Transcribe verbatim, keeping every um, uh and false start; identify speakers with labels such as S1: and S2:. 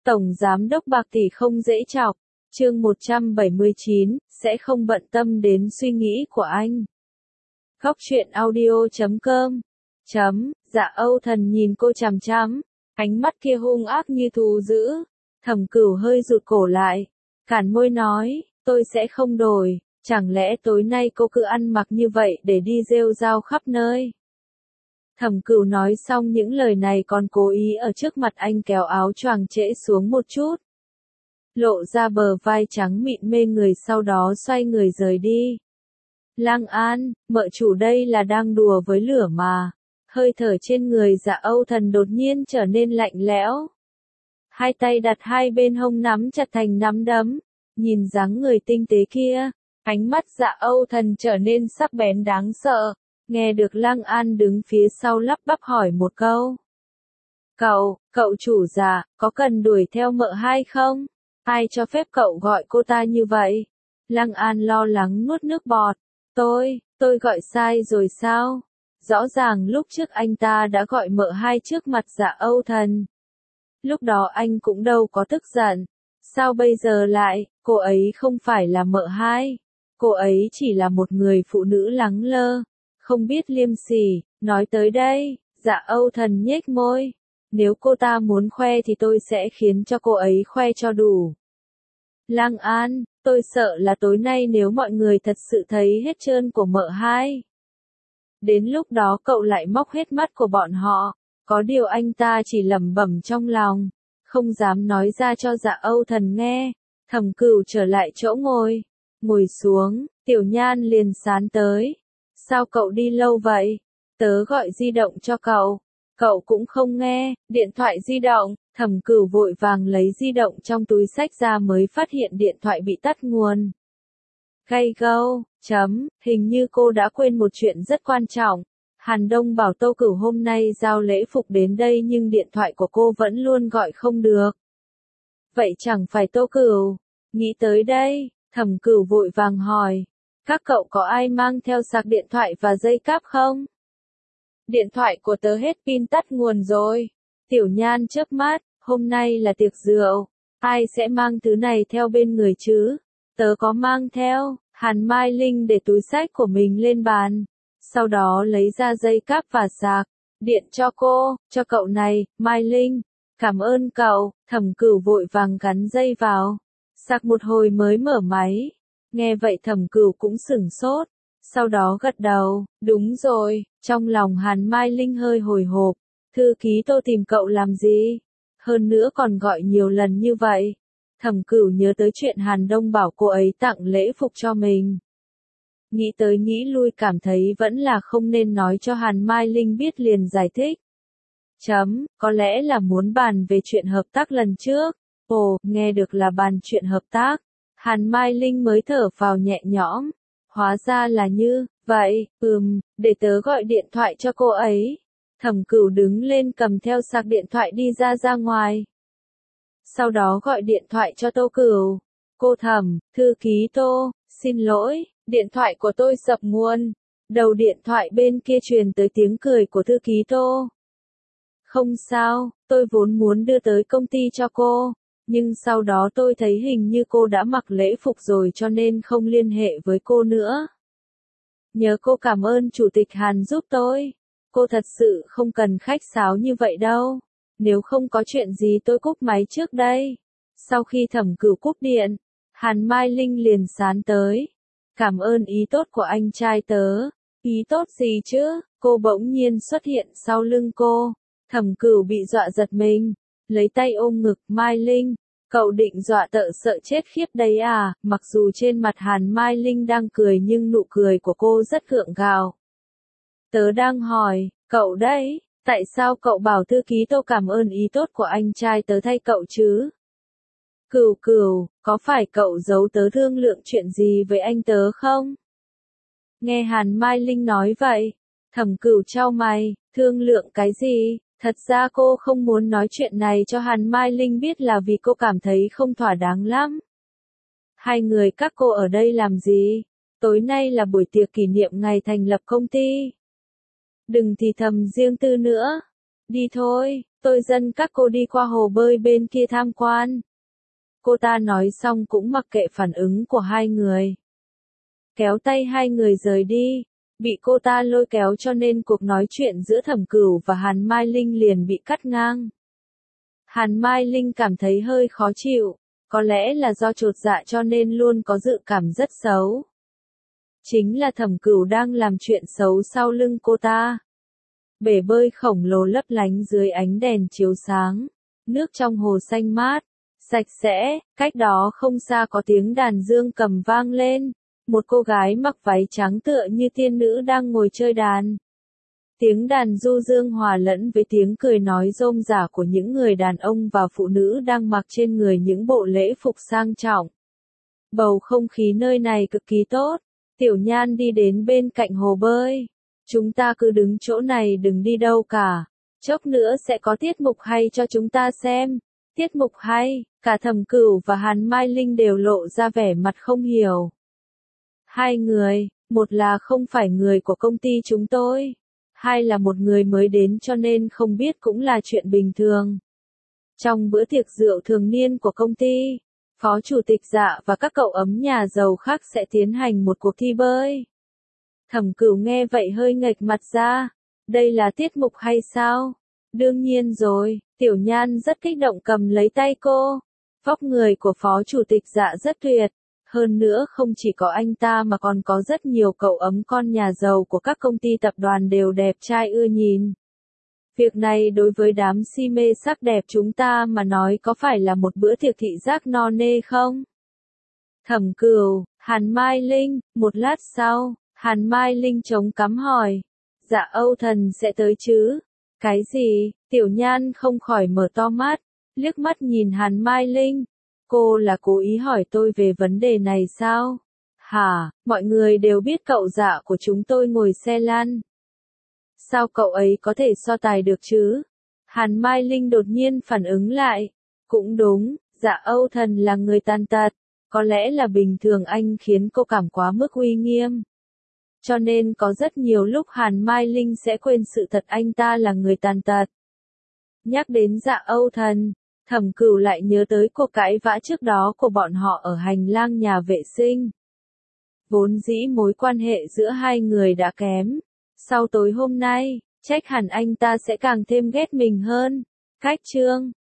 S1: Tổng Giám đốc Bạc Tỷ không dễ chọc. Chương một trăm bảy mươi chín, sẽ không bận tâm đến suy nghĩ của anh. Góc truyện audio chấm com. Chấm, Dạ Âu Thần nhìn cô chằm chằm, ánh mắt kia hung ác như thú dữ. Thẩm Cửu hơi rụt cổ lại, cản môi nói, tôi sẽ không đổi, chẳng lẽ tối nay cô cứ ăn mặc như vậy để đi rêu rao khắp nơi. Thẩm Cửu nói xong những lời này còn cố ý ở trước mặt anh kéo áo choàng trễ xuống một chút, lộ ra bờ vai trắng mịn mê người, sau đó xoay người rời đi. Lang An, mợ chủ đây là đang đùa với lửa mà. Hơi thở trên người Dạ Âu Thần đột nhiên trở nên lạnh lẽo. Hai tay đặt hai bên hông nắm chặt thành nắm đấm, nhìn dáng người tinh tế kia, ánh mắt Dạ Âu Thần trở nên sắc bén đáng sợ. Nghe được Lang An đứng phía sau lắp bắp hỏi một câu. Cậu, cậu chủ Dạ, có cần đuổi theo mợ hai không? Ai cho phép cậu gọi cô ta như vậy? Lang An lo lắng nuốt nước bọt. Tôi, tôi gọi sai rồi sao? Rõ ràng lúc trước anh ta đã gọi mợ hai trước mặt Dạ Âu Thần. Lúc đó anh cũng đâu có tức giận. Sao bây giờ lại, cô ấy không phải là mợ hai. Cô ấy chỉ là một người phụ nữ lắng lơ, không biết liêm sỉ. Nói tới đây, Dạ Âu Thần nhếch môi. Nếu cô ta muốn khoe thì tôi sẽ khiến cho cô ấy khoe cho đủ. Lang An, tôi sợ là tối nay nếu mọi người thật sự thấy hết trơn của mợ hai, đến lúc đó cậu lại móc hết mắt của bọn họ. Có điều anh ta chỉ lẩm bẩm trong lòng, không dám nói ra cho Dạ Âu Thần nghe. Thẩm Cửu trở lại chỗ ngồi, ngồi xuống, Tiểu Nhan liền sán tới. Sao cậu đi lâu vậy? Tớ gọi di động cho cậu, cậu cũng không nghe. Điện thoại di động. Thẩm Cửu vội vàng lấy di động trong túi xách ra mới phát hiện điện thoại bị tắt nguồn. Gay go, chấm, hình như cô đã quên một chuyện rất quan trọng. Hàn Đông bảo Tô Cửu hôm nay giao lễ phục đến đây nhưng điện thoại của cô vẫn luôn gọi không được. Vậy chẳng phải Tô Cửu? Nghĩ tới đây, Thẩm Cửu vội vàng hỏi. Các cậu có ai mang theo sạc điện thoại và dây cáp không? Điện thoại của tớ hết pin tắt nguồn rồi. Tiểu Nhan chớp mắt, hôm nay là tiệc rượu, ai sẽ mang thứ này theo bên người chứ? Tớ có mang theo. Hàn Mai Linh để túi xách của mình lên bàn, sau đó lấy ra dây cáp và sạc, điện cho cô, cho cậu này, Mai Linh. Cảm ơn cậu. Thẩm Cửu vội vàng gắn dây vào, sạc một hồi mới mở máy. Nghe vậy Thẩm Cửu cũng sửng sốt, sau đó gật đầu, đúng rồi. Trong lòng Hàn Mai Linh hơi hồi hộp. Thư ký Tô tìm cậu làm gì? Hơn nữa còn gọi nhiều lần như vậy. Thẩm Cửu nhớ tới chuyện Hàn Đông bảo cô ấy tặng lễ phục cho mình. Nghĩ tới nghĩ lui cảm thấy vẫn là không nên nói cho Hàn Mai Linh biết, liền giải thích. Chấm, có lẽ là muốn bàn về chuyện hợp tác lần trước. Ồ, nghe được là bàn chuyện hợp tác. Hàn Mai Linh mới thở phào nhẹ nhõm. Hóa ra là như vậy, ừm, để tớ gọi điện thoại cho cô ấy. Thẩm Cửu đứng lên cầm theo sạc điện thoại đi ra ra ngoài. Sau đó gọi điện thoại cho Tô Cửu. Cô Thẩm, thư ký Tô, xin lỗi, điện thoại của tôi sập nguồn. Đầu điện thoại bên kia truyền tới tiếng cười của thư ký Tô. Không sao, tôi vốn muốn đưa tới công ty cho cô, nhưng sau đó tôi thấy hình như cô đã mặc lễ phục rồi cho nên không liên hệ với cô nữa. Nhớ cô cảm ơn Chủ tịch Hàn giúp tôi. Cô thật sự không cần khách sáo như vậy đâu. Nếu không có chuyện gì tôi cúp máy trước đây. Sau khi Thẩm Cửu cúp điện, Hàn Mai Linh liền sán tới. Cảm ơn ý tốt của anh trai tớ. Ý tốt gì chứ? Cô bỗng nhiên xuất hiện sau lưng cô. Thẩm Cửu bị dọa giật mình, lấy tay ôm ngực. Mai Linh, cậu định dọa tợ sợ chết khiếp đấy à? Mặc dù trên mặt Hàn Mai Linh đang cười nhưng nụ cười của cô rất gượng gạo. Tớ đang hỏi, cậu đấy, tại sao cậu bảo thư ký Tô cảm ơn ý tốt của anh trai tớ thay cậu chứ? Cửu Cửu, có phải cậu giấu tớ thương lượng chuyện gì với anh tớ không? Nghe Hàn Mai Linh nói vậy, Thẩm Cửu chau mày, thương lượng cái gì? Thật ra cô không muốn nói chuyện này cho Hàn Mai Linh biết là vì cô cảm thấy không thỏa đáng lắm. Hai người các cô ở đây làm gì? Tối nay là buổi tiệc kỷ niệm ngày thành lập công ty. Đừng thì thầm riêng tư nữa. Đi thôi, tôi dẫn các cô đi qua hồ bơi bên kia tham quan. Cô ta nói xong cũng mặc kệ phản ứng của hai người. Kéo tay hai người rời đi. Bị cô ta lôi kéo cho nên cuộc nói chuyện giữa Thẩm Cửu và Hàn Mai Linh liền bị cắt ngang. Hàn Mai Linh cảm thấy hơi khó chịu, có lẽ là do chột dạ cho nên luôn có dự cảm rất xấu. Chính là Thẩm Cửu đang làm chuyện xấu sau lưng cô ta. Bể bơi khổng lồ lấp lánh dưới ánh đèn chiếu sáng, nước trong hồ xanh mát, sạch sẽ, cách đó không xa có tiếng đàn dương cầm vang lên. Một cô gái mặc váy trắng tựa như tiên nữ đang ngồi chơi đàn. Tiếng đàn du dương hòa lẫn với tiếng cười nói rôm rả của những người đàn ông và phụ nữ đang mặc trên người những bộ lễ phục sang trọng. Bầu không khí nơi này cực kỳ tốt. Tiểu Nhan đi đến bên cạnh hồ bơi. Chúng ta cứ đứng chỗ này đừng đi đâu cả. Chốc nữa sẽ có tiết mục hay cho chúng ta xem. Tiết mục hay, cả Thẩm Cửu và Hàn Mai Linh đều lộ ra vẻ mặt không hiểu. Hai người, một là không phải người của công ty chúng tôi, hai là một người mới đến cho nên không biết cũng là chuyện bình thường. Trong bữa tiệc rượu thường niên của công ty, Phó Chủ tịch Dạ và các cậu ấm nhà giàu khác sẽ tiến hành một cuộc thi bơi. Thẩm Cửu nghe vậy hơi nghệch mặt ra, đây là tiết mục hay sao? Đương nhiên rồi, Tiểu Nhan rất kích động cầm lấy tay cô. Vóc người của Phó Chủ tịch Dạ rất tuyệt. Hơn nữa không chỉ có anh ta mà còn có rất nhiều cậu ấm con nhà giàu của các công ty tập đoàn đều đẹp trai ưa nhìn. Việc này đối với đám si mê sắc đẹp chúng ta mà nói có phải là một bữa tiệc thị giác no nê không? Thẩm Cửu, Hàn Mai Linh, một lát sau, Hàn Mai Linh chống cằm hỏi. Dạ Âu Thần sẽ tới chứ? Cái gì? Tiểu Nhan không khỏi mở to mắt, liếc mắt nhìn Hàn Mai Linh. Cô là cố ý hỏi tôi về vấn đề này sao? Hả, mọi người đều biết cậu Dạ của chúng tôi ngồi xe lăn. Sao cậu ấy có thể so tài được chứ? Hàn Mai Linh đột nhiên phản ứng lại. Cũng đúng, Dạ Âu Thần là người tàn tật. Có lẽ là bình thường anh khiến cô cảm quá mức uy nghiêm. Cho nên có rất nhiều lúc Hàn Mai Linh sẽ quên sự thật anh ta là người tàn tật. Nhắc đến Dạ Âu Thần, Thẩm Cửu lại nhớ tới cuộc cãi vã trước đó của bọn họ ở hành lang nhà vệ sinh. Vốn dĩ mối quan hệ giữa hai người đã kém. Sau tối hôm nay, trách hẳn anh ta sẽ càng thêm ghét mình hơn. Cách chương